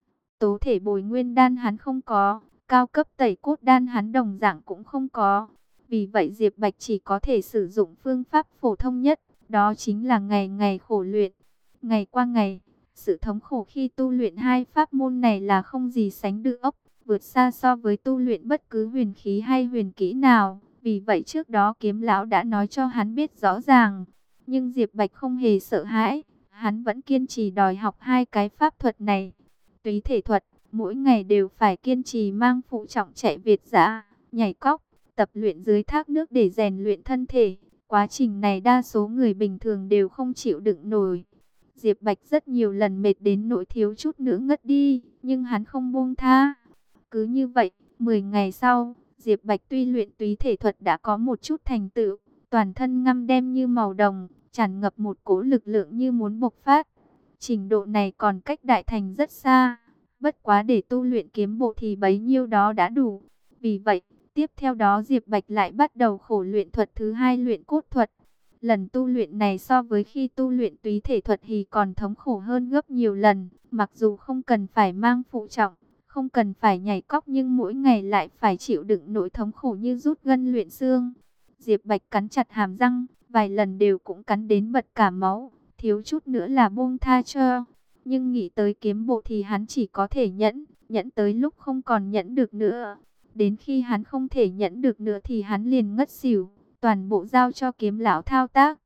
Tố thể bồi nguyên đan hắn không có, cao cấp tẩy cốt đan hắn đồng dạng cũng không có. Vì vậy Diệp Bạch chỉ có thể sử dụng phương pháp phổ thông nhất, đó chính là ngày ngày khổ luyện. Ngày qua ngày, sự thống khổ khi tu luyện hai pháp môn này là không gì sánh được, vượt xa so với tu luyện bất cứ huyền khí hay huyền kỹ nào. Vì vậy trước đó kiếm lão đã nói cho hắn biết rõ ràng. Nhưng Diệp Bạch không hề sợ hãi, hắn vẫn kiên trì đòi học hai cái pháp thuật này. Túy thể thuật, mỗi ngày đều phải kiên trì mang phụ trọng chạy việt dã, nhảy cóc, tập luyện dưới thác nước để rèn luyện thân thể. Quá trình này đa số người bình thường đều không chịu đựng nổi. Diệp Bạch rất nhiều lần mệt đến nỗi thiếu chút nữa ngất đi, nhưng hắn không buông tha. Cứ như vậy, 10 ngày sau, Diệp Bạch tuy luyện túy thể thuật đã có một chút thành tựu, toàn thân ngăm đen như màu đồng, tràn ngập một cỗ lực lượng như muốn bộc phát. Trình độ này còn cách đại thành rất xa, bất quá để tu luyện kiếm bộ thì bấy nhiêu đó đã đủ. Vì vậy, tiếp theo đó Diệp Bạch lại bắt đầu khổ luyện thuật thứ hai, luyện cốt thuật. Lần tu luyện này so với khi tu luyện túy thể thuật thì còn thống khổ hơn gấp nhiều lần, mặc dù không cần phải mang phụ trọng, không cần phải nhảy cóc nhưng mỗi ngày lại phải chịu đựng nỗi thống khổ như rút gân luyện xương. Diệp Bạch cắn chặt hàm răng, vài lần đều cũng cắn đến bật cả máu, thiếu chút nữa là buông tha cho. Nhưng nghĩ tới kiếm bộ thì hắn chỉ có thể nhẫn tới lúc không còn nhẫn được nữa. Đến khi hắn không thể nhẫn được nữa thì hắn liền ngất xỉu, toàn bộ giao cho kiếm lão thao tác.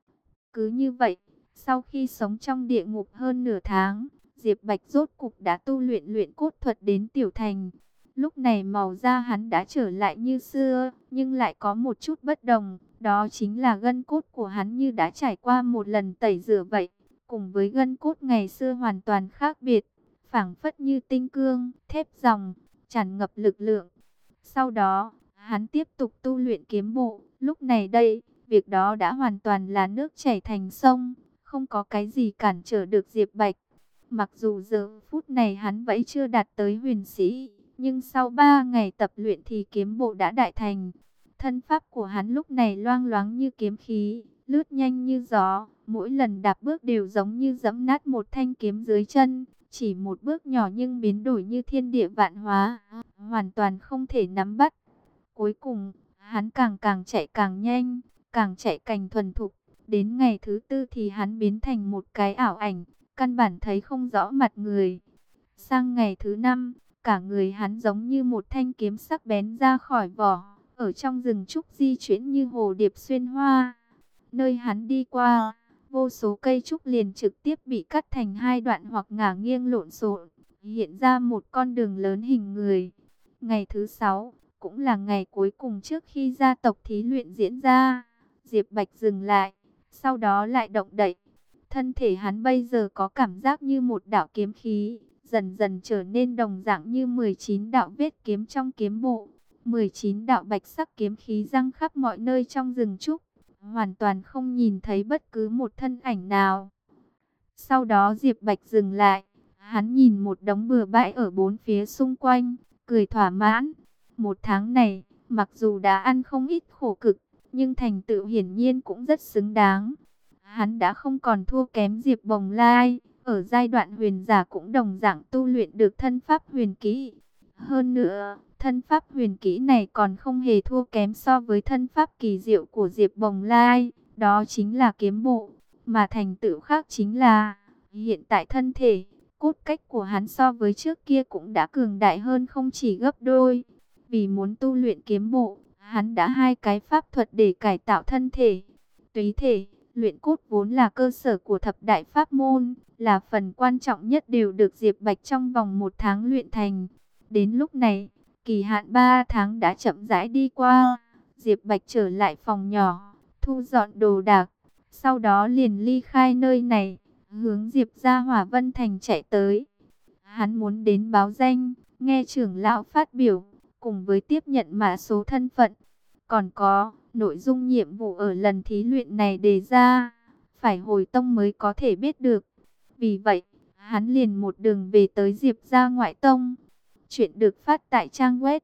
Cứ như vậy, sau khi sống trong địa ngục hơn nửa tháng, Diệp Bạch rốt cục đã tu luyện luyện cốt thuật đến tiểu thành. Lúc này màu da hắn đã trở lại như xưa, nhưng lại có một chút bất đồng, đó chính là gân cốt của hắn như đã trải qua một lần tẩy rửa vậy, cùng với gân cốt ngày xưa hoàn toàn khác biệt, phảng phất như tinh cương, thép ròng, tràn ngập lực lượng. Sau đó, hắn tiếp tục tu luyện kiếm bộ, lúc này đây, việc đó đã hoàn toàn là nước chảy thành sông, không có cái gì cản trở được Diệp Bạch. Mặc dù giờ phút này hắn vẫn chưa đạt tới huyền sĩ, nhưng sau 3 ngày tập luyện thì kiếm bộ đã đại thành. Thân pháp của hắn lúc này loang loáng như kiếm khí, lướt nhanh như gió, mỗi lần đạp bước đều giống như giẫm nát một thanh kiếm dưới chân, chỉ một bước nhỏ nhưng biến đổi như thiên địa vạn hóa, hoàn toàn không thể nắm bắt. Cuối cùng, hắn càng chạy càng nhanh, càng chạy càng thuần thục, đến ngày thứ tư thì hắn biến thành một cái ảo ảnh, căn bản thấy không rõ mặt người. Sang ngày thứ năm, cả người hắn giống như một thanh kiếm sắc bén ra khỏi vỏ, ở trong rừng trúc di chuyển như hồ điệp xuyên hoa. Nơi hắn đi qua, vô số cây trúc liền trực tiếp bị cắt thành hai đoạn hoặc ngả nghiêng lộn xộn, hiện ra một con đường lớn hình người. Ngày thứ 6, cũng là ngày cuối cùng trước khi gia tộc thí luyện diễn ra, Diệp Bạch dừng lại, sau đó lại động đậy. Thân thể hắn bây giờ có cảm giác như một đạo kiếm khí, dần dần trở nên đồng dạng như 19 đạo vết kiếm trong kiếm bộ. 19 đạo bạch sắc kiếm khí răng khắp mọi nơi trong rừng trúc, hoàn toàn không nhìn thấy bất cứ một thân ảnh nào. Sau đó Diệp Bạch dừng lại, hắn nhìn một đống bừa bãi ở bốn phía xung quanh, cười thỏa mãn. Một tháng này, mặc dù đã ăn không ít khổ cực, nhưng thành tựu hiển nhiên cũng rất xứng đáng. Hắn đã không còn thua kém Diệp Bồng Lai, ở giai đoạn huyền giả cũng đồng dạng tu luyện được thân pháp huyền kỹ. Hơn nữa, thân pháp huyền kỹ này còn không hề thua kém so với thân pháp kỳ diệu của Diệp Bồng Lai, đó chính là kiếm bộ. Mà thành tựu khác chính là, hiện tại thân thể, cốt cách của hắn so với trước kia cũng đã cường đại hơn không chỉ gấp đôi. Vì muốn tu luyện kiếm bộ, hắn đã hai cái pháp thuật để cải tạo thân thể. Túy thể, luyện cốt vốn là cơ sở của thập đại pháp môn, là phần quan trọng nhất đều được Diệp Bạch trong vòng 1 tháng luyện thành. Đến lúc này, kỳ hạn 3 tháng đã chậm rãi đi qua, Diệp Bạch trở lại phòng nhỏ, thu dọn đồ đạc, sau đó liền ly khai nơi này, hướng Diệp ra Hỏa Vân Thành chạy tới. Hắn muốn đến báo danh, nghe trưởng lão phát biểu, cùng với tiếp nhận mã số thân phận. Còn có, nội dung nhiệm vụ ở lần thí luyện này đề ra, phải hồi tông mới có thể biết được. Vì vậy, hắn liền một đường về tới Diệp ra ngoại tông. Chuyện được phát tại trang web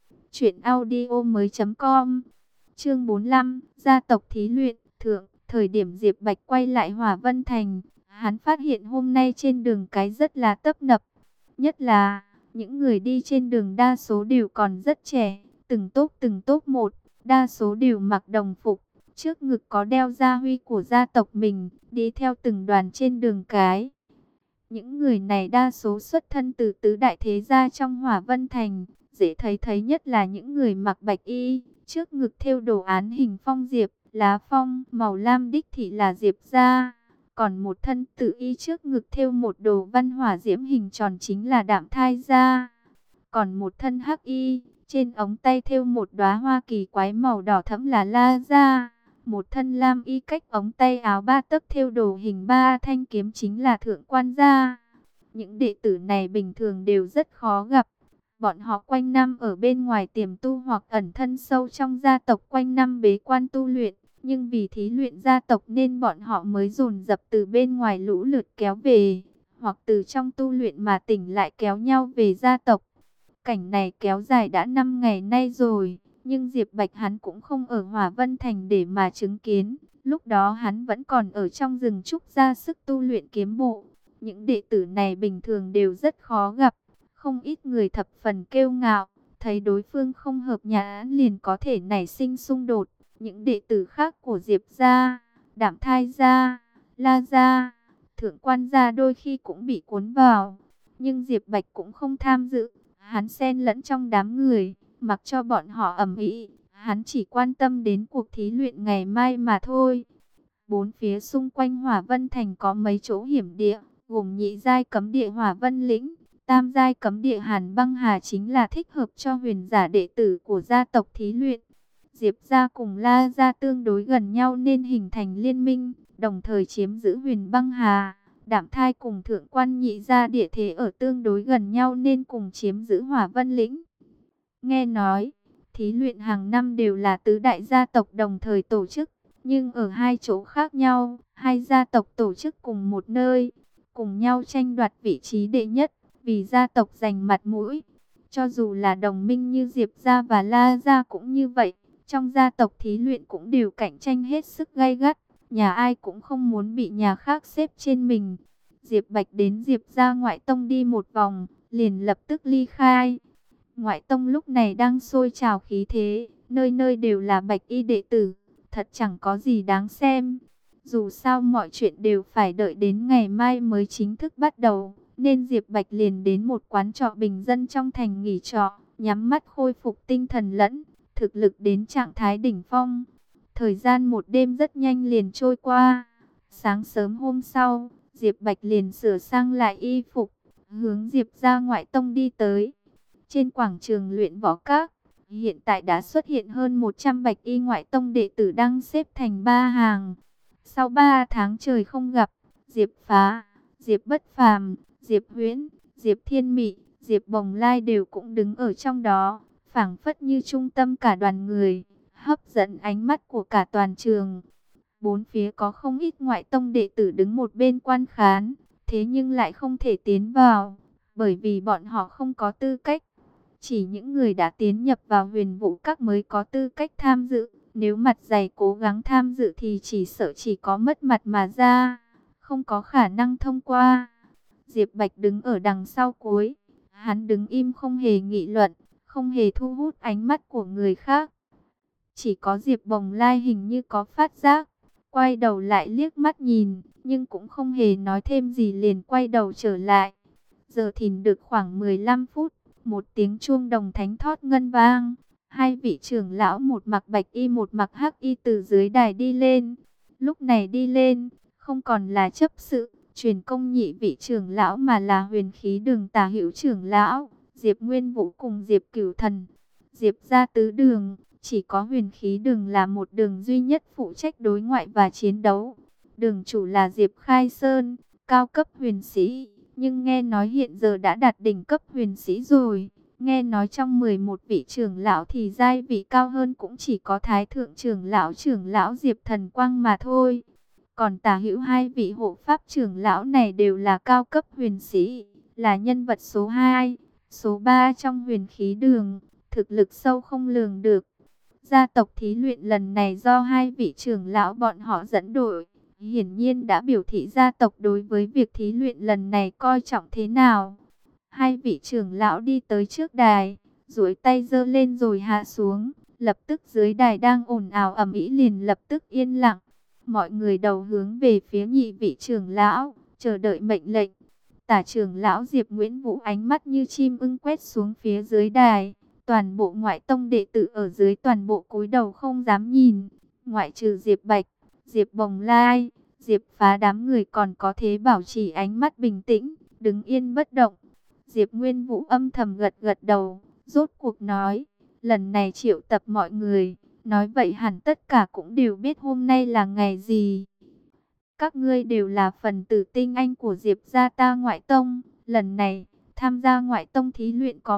truyệnaudiomoi.com. Chương 45, gia tộc thí luyện thượng. Thời điểm Diệp Bạch quay lại Hỏa Vân Thành, hắn phát hiện hôm nay trên đường cái rất là tấp nập. Nhất là, những người đi trên đường đa số đều còn rất trẻ, từng tốp một, đa số đều mặc đồng phục, trước ngực có đeo gia huy của gia tộc mình, đi theo từng đoàn trên đường cái. Những người này đa số xuất thân từ tứ đại thế gia trong Hỏa Vân Thành, dễ thấy nhất là những người mặc bạch y, trước ngực thêu đồ án hình phong diệp, lá phong màu lam đích thị là Diệp gia. Còn một thân tự y trước ngực thêu một đồ văn hỏa diễm hình tròn chính là Đạm Thai gia. Còn một thân hắc y, trên ống tay thêu một đóa hoa kỳ quái màu đỏ thẫm là La gia. Một thân lam y cách ống tay áo 3 tấc thêu đồ hình 3 thanh kiếm chính là Thượng Quan gia. Những đệ tử này bình thường đều rất khó gặp. Bọn họ quanh năm ở bên ngoài tiềm tu hoặc ẩn thân sâu trong gia tộc quanh năm bế quan tu luyện. Nhưng vì thí luyện gia tộc nên bọn họ mới dồn dập từ bên ngoài lũ lượt kéo về, hoặc từ trong tu luyện mà tỉnh lại kéo nhau về gia tộc. Cảnh này kéo dài đã 5 ngày nay rồi, nhưng Diệp Bạch hắn cũng không ở Hỏa Vân Thành để mà chứng kiến. Lúc đó hắn vẫn còn ở trong rừng trúc ra sức tu luyện kiếm bộ. Những đệ tử này bình thường đều rất khó gặp, không ít người thập phần kiêu ngạo, thấy đối phương không hợp nhãn liền có thể nảy sinh xung đột. Những đệ tử khác của Diệp gia, Đạm Thai gia, La gia, Thượng Quan gia đôi khi cũng bị cuốn vào. Nhưng Diệp Bạch cũng không tham dự, hắn xen lẫn trong đám người, mặc cho bọn họ ầm ĩ, hắn chỉ quan tâm đến cuộc thí luyện ngày mai mà thôi. Bốn phía xung quanh Hỏa Vân Thành có mấy chỗ hiểm địa, gồm nhị giai cấm địa Hỏa Vân Lĩnh, tam giai cấm địa Hàn Băng Hà chính là thích hợp cho huyền giả đệ tử của gia tộc thí luyện. Diệp gia cùng La gia tương đối gần nhau nên hình thành liên minh, đồng thời chiếm giữ Huyền Băng Hà. Đạm Thai cùng Thượng Quan nhị gia địa thế ở tương đối gần nhau nên cùng chiếm giữ Hỏa Vân Lĩnh. Nghe nói, thí luyện hàng năm đều là tứ đại gia tộc đồng thời tổ chức, nhưng ở hai chỗ khác nhau, hai gia tộc tổ chức cùng một nơi, cùng nhau tranh đoạt vị trí đệ nhất, vì gia tộc giành mặt mũi. Cho dù là đồng minh như Diệp gia và La gia cũng như vậy. Trong gia tộc thí luyện cũng đều cạnh tranh hết sức gay gắt, nhà ai cũng không muốn bị nhà khác xếp trên mình. Diệp Bạch đến Diệp gia ngoại tông đi một vòng, liền lập tức ly khai. Ngoại tông lúc này đang sôi trào khí thế, nơi nơi đều là bạch y đệ tử, thật chẳng có gì đáng xem. Dù sao mọi chuyện đều phải đợi đến ngày mai mới chính thức bắt đầu, nên Diệp Bạch liền đến một quán trọ bình dân trong thành nghỉ trọ, nhắm mắt khôi phục tinh thần lẫn thực lực đến trạng thái đỉnh phong. Thời gian một đêm rất nhanh liền trôi qua. Sáng sớm hôm sau, Diệp Bạch liền sửa sang lại y phục, hướng Diệp ra ngoại tông đi tới. Trên quảng trường luyện võ các, hiện tại đã xuất hiện hơn 100 bạch y ngoại tông đệ tử đang xếp thành ba hàng. Sau 3 tháng trời không gặp, Diệp Phá, Diệp Bất Phàm, Diệp Huyễn, Diệp Thiên Mị, Diệp Bồng Lai đều cũng đứng ở trong đó, phảng phất như trung tâm cả đoàn người, hấp dẫn ánh mắt của cả toàn trường. Bốn phía có không ít ngoại tông đệ tử đứng một bên quan khán, thế nhưng lại không thể tiến vào, bởi vì bọn họ không có tư cách. Chỉ những người đã tiến nhập vào Huyền Vũ Các mới có tư cách tham dự. Nếu mặt dày cố gắng tham dự thì chỉ sợ chỉ có mất mặt mà ra, không có khả năng thông qua. Diệp Bạch đứng ở đằng sau cuối, hắn đứng im không hề nghị luận, không hề thu hút ánh mắt của người khác. Chỉ có Diệp Bồng Lai hình như có phát giác, quay đầu lại liếc mắt nhìn, nhưng cũng không hề nói thêm gì, liền quay đầu trở lại. Giờ thìn được khoảng 15 phút, một tiếng chuông đồng thánh thót ngân vang. Hai vị trưởng lão, một mặc bạch y một mặc hắc y, từ dưới đài đi lên. Lúc này đi lên, không còn là chấp sự, truyền công nhị vị trưởng lão, mà là Huyền Khí Đường tả hữu trưởng lão, Diệp Nguyên Vũ cùng Diệp Cửu Thần. Diệp ra tứ đường, chỉ có Huyền Khí Đường là một đường duy nhất phụ trách đối ngoại và chiến đấu. Đường chủ là Diệp Khai Sơn, cao cấp huyền sĩ, nhưng nghe nói hiện giờ đã đạt đỉnh cấp huyền sĩ rồi. Nghe nói trong 11 vị trưởng lão thì giai vị cao hơn cũng chỉ có Thái thượng trưởng lão Diệp Thần Quang mà thôi. Còn tả hữu hai vị hộ pháp trưởng lão này đều là cao cấp huyền sĩ, là nhân vật số 2, số 3 trong Huyền Khí Đường, thực lực sâu không lường được. Gia tộc thí luyện lần này do hai vị trưởng lão bọn họ dẫn đội, hiển nhiên đã biểu thị gia tộc đối với việc thí luyện lần này coi trọng thế nào. Hai vị trưởng lão đi tới trước đài, duỗi tay giơ lên rồi hạ xuống, lập tức dưới đài đang ồn ào ầm ĩ liền lập tức yên lặng. Mọi người đầu hướng về phía nhị vị trưởng lão, chờ đợi mệnh lệnh. Tả trưởng lão Diệp Nguyễn Vũ ánh mắt như chim ưng quét xuống phía dưới đài. Toàn bộ ngoại tông đệ tử ở dưới toàn bộ cúi đầu không dám nhìn, ngoại trừ Diệp Bạch, Diệp Bồng Lai, Diệp Phá, đám người còn có thể bảo trì ánh mắt bình tĩnh, đứng yên bất động. Diệp Nguyên Vũ âm thầm gật gật đầu, rốt cuộc nói, lần này triệu tập mọi người, nói vậy hẳn tất cả cũng đều biết hôm nay là ngày gì. Các ngươi đều là phần tử tinh anh của Diệp gia ta ngoại tông, lần này tham gia ngoại tông thí luyện có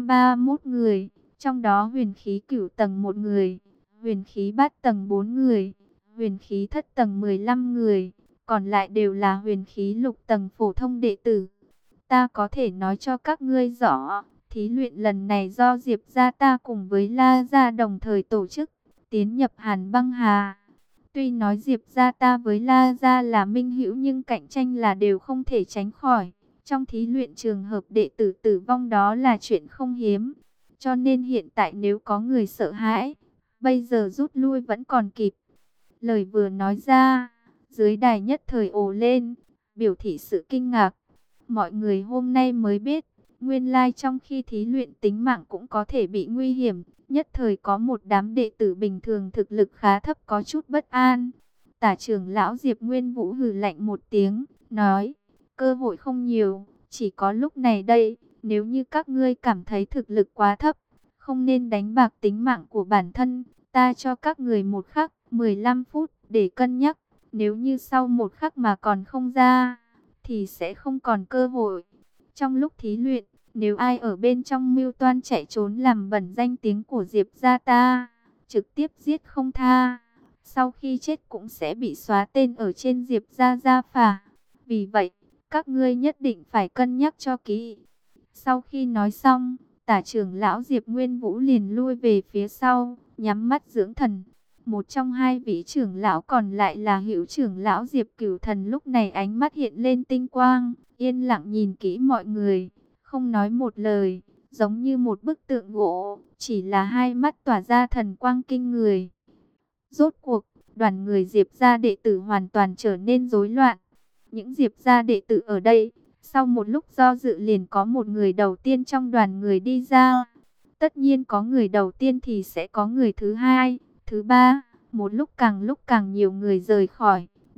131 người, trong đó huyền khí cửu tầng 1 người, huyền khí bát tầng 4 người, huyền khí thất tầng 15 người, còn lại đều là huyền khí lục tầng phổ thông đệ tử. Ta có thể nói cho các ngươi rõ, thí luyện lần này do Diệp gia ta cùng với La gia đồng thời tổ chức, tiến nhập Hàn Băng Hà. Tuy nói Diệp gia ta với La gia là minh hữu nhưng cạnh tranh là đều không thể tránh khỏi. Trong thí luyện trường hợp đệ tử tử vong đó là chuyện không hiếm. Cho nên hiện tại nếu có người sợ hãi, bây giờ rút lui vẫn còn kịp. Lời vừa nói ra, dưới đài nhất thời ồ lên, biểu thị sự kinh ngạc. Mọi người hôm nay mới biết, nguyên lai trong khi thí luyện tính mạng cũng có thể bị nguy hiểm. Nhất thời có một đám đệ tử bình thường thực lực khá thấp có chút bất an. Tả trưởng lão Diệp Nguyên Vũ hừ lạnh một tiếng, nói, cơ hội không nhiều, chỉ có lúc này đây, nếu như các ngươi cảm thấy thực lực quá thấp, không nên đánh bạc tính mạng của bản thân, ta cho các người một khắc, 15 phút để cân nhắc, nếu như sau một khắc mà còn không ra, thì sẽ không còn cơ hội. Trong lúc thí luyện, nếu ai ở bên trong mưu toan chạy trốn làm bẩn danh tiếng của Diệp gia ta, trực tiếp giết không tha, sau khi chết cũng sẽ bị xóa tên ở trên Diệp gia gia phả. Vì vậy, các ngươi nhất định phải cân nhắc cho kỹ. Sau khi nói xong, tả trưởng lão Diệp Nguyên Vũ liền lui về phía sau, nhắm mắt dưỡng thần. Một trong hai vị trưởng lão còn lại là hữu trưởng lão Diệp Cửu Thần, lúc này ánh mắt hiện lên tinh quang, yên lặng nhìn kỹ mọi người, không nói một lời, giống như một bức tượng gỗ, chỉ là hai mắt tỏa ra thần quang kinh người. Rốt cuộc, đoàn người Diệp gia đệ tử hoàn toàn trở nên rối loạn. Những Diệp gia đệ tử ở đây, sau một lúc do dự liền có một người đầu tiên trong đoàn người đi ra. Tất nhiên có người đầu tiên thì sẽ có người thứ hai, thứ ba, một lúc càng nhiều người rời khỏi,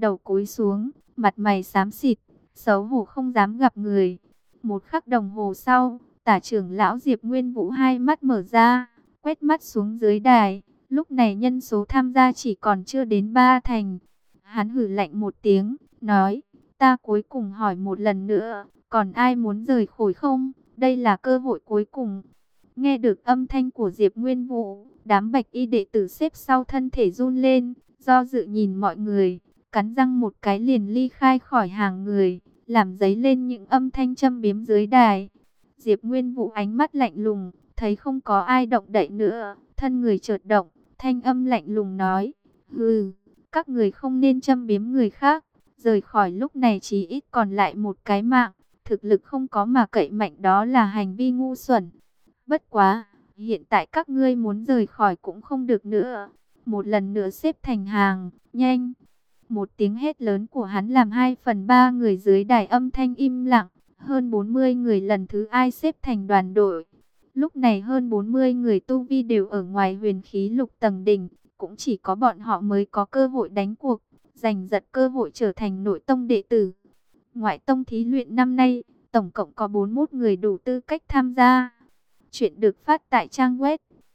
đầu cúi xuống, mặt mày xám xịt, xấu hổ không dám gặp người. Một khắc đồng hồ sau, Tả trưởng lão Diệp Nguyên Vũ hai mắt mở ra, quét mắt xuống dưới đài. Lúc này nhân số tham gia chỉ còn chưa đến 3 thành. Hắn hử lạnh một tiếng, nói, ta cuối cùng hỏi một lần nữa, còn ai muốn rời khỏi không? Đây là cơ hội cuối cùng. Nghe được âm thanh của Diệp Nguyên Vũ, đám bạch y đệ tử xếp sau thân thể run lên, do dự nhìn mọi người, cắn răng một cái liền ly khai khỏi hàng người, làm dấy lên những âm thanh châm biếm dưới đài. Diệp Nguyên Vũ ánh mắt lạnh lùng, thấy không có ai động đậy nữa, thân người chợt động, thanh âm lạnh lùng nói, hừ, các người không nên châm biếm người khác, rời khỏi lúc này chỉ ít còn lại một cái mạng, thực lực không có mà cậy mạnh đó là hành vi ngu xuẩn. Bất quá, hiện tại các ngươi muốn rời khỏi cũng không được nữa. Một lần nữa xếp thành hàng, nhanh. Một tiếng hét lớn của hắn làm 2/3 người dưới đài âm thanh im lặng. Hơn 40 người lần thứ ai xếp thành đoàn đội. Lúc này hơn 40 người tu vi đều ở ngoài huyền khí lục tầng đỉnh. Cũng chỉ có bọn họ mới có cơ hội đánh cuộc, giành giật cơ hội trở thành nội tông đệ tử. Ngoại tông thí luyện năm nay, tổng cộng có 41 người đủ tư cách tham gia. Chuyện được phát tại trang web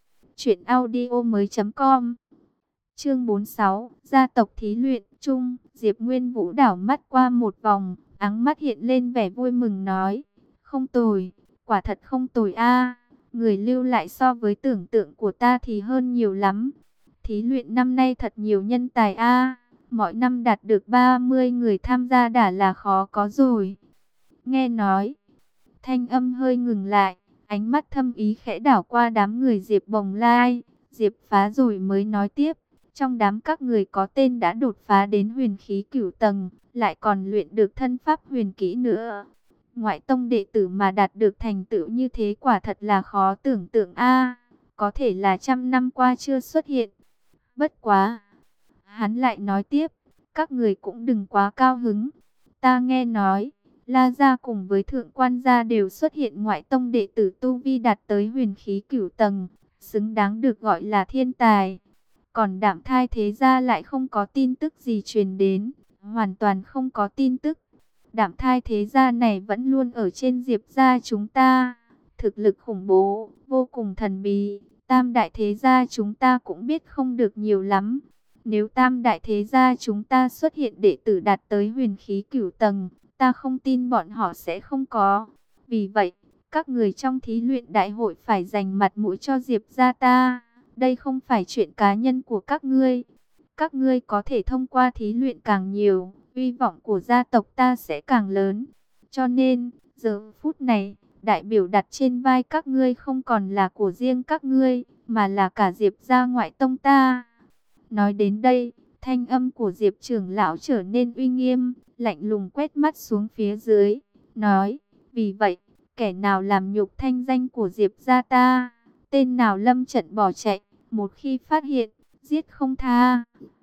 truyệnaudiomoi.com. Chương 46, gia tộc thí luyện chung. Diệp Nguyên Vũ đảo mắt qua một vòng, áng mắt hiện lên vẻ vui mừng nói, không tồi, quả thật không tồi a. Người lưu lại so với tưởng tượng của ta thì hơn nhiều lắm. Thí luyện năm nay thật nhiều nhân tài a. Mọi năm đạt được 30 người tham gia đã là khó có rồi. Nghe nói, thanh âm hơi ngừng lại, ánh mắt thâm ý khẽ đảo qua đám người Diệp Bồng Lai, Diệp Phá rồi mới nói tiếp. Trong đám các người có tên đã đột phá đến huyền khí cửu tầng, lại còn luyện được thân pháp huyền kỹ nữa. Ngoại tông đệ tử mà đạt được thành tựu như thế quả thật là khó tưởng tượng a, có thể là trăm năm qua chưa xuất hiện. Bất quá, hắn lại nói tiếp, các người cũng đừng quá cao hứng. Ta nghe nói, La Gia cùng với Thượng Quan Gia đều xuất hiện ngoại tông đệ tử tu vi đạt tới huyền khí cửu tầng, xứng đáng được gọi là thiên tài. Còn Đạm Thai Thế Gia lại không có tin tức gì truyền đến, hoàn toàn không có tin tức. Đạm Thai Thế Gia này vẫn luôn ở trên Diệp gia chúng ta, thực lực khủng bố, vô cùng thần bí. Tam Đại Thế Gia chúng ta cũng biết không được nhiều lắm. Nếu Tam Đại Thế Gia chúng ta xuất hiện đệ tử đạt tới huyền khí cửu tầng, ta không tin bọn họ sẽ không có. Vì vậy, các người trong thí luyện đại hội phải dành mặt mũi cho Diệp gia ta. Đây không phải chuyện cá nhân của các ngươi. Các ngươi có thể thông qua thí luyện càng nhiều, uy vọng của gia tộc ta sẽ càng lớn. Cho nên, giờ phút này, đại biểu đặt trên vai các ngươi không còn là của riêng các ngươi, mà là cả Diệp gia ngoại tông ta. Nói đến đây, thanh âm của Diệp trưởng lão trở nên uy nghiêm, lạnh lùng quét mắt xuống phía dưới, nói, vì vậy, kẻ nào làm nhục thanh danh của Diệp gia ta, tên nào lâm trận bỏ chạy, một khi phát hiện, giết không tha.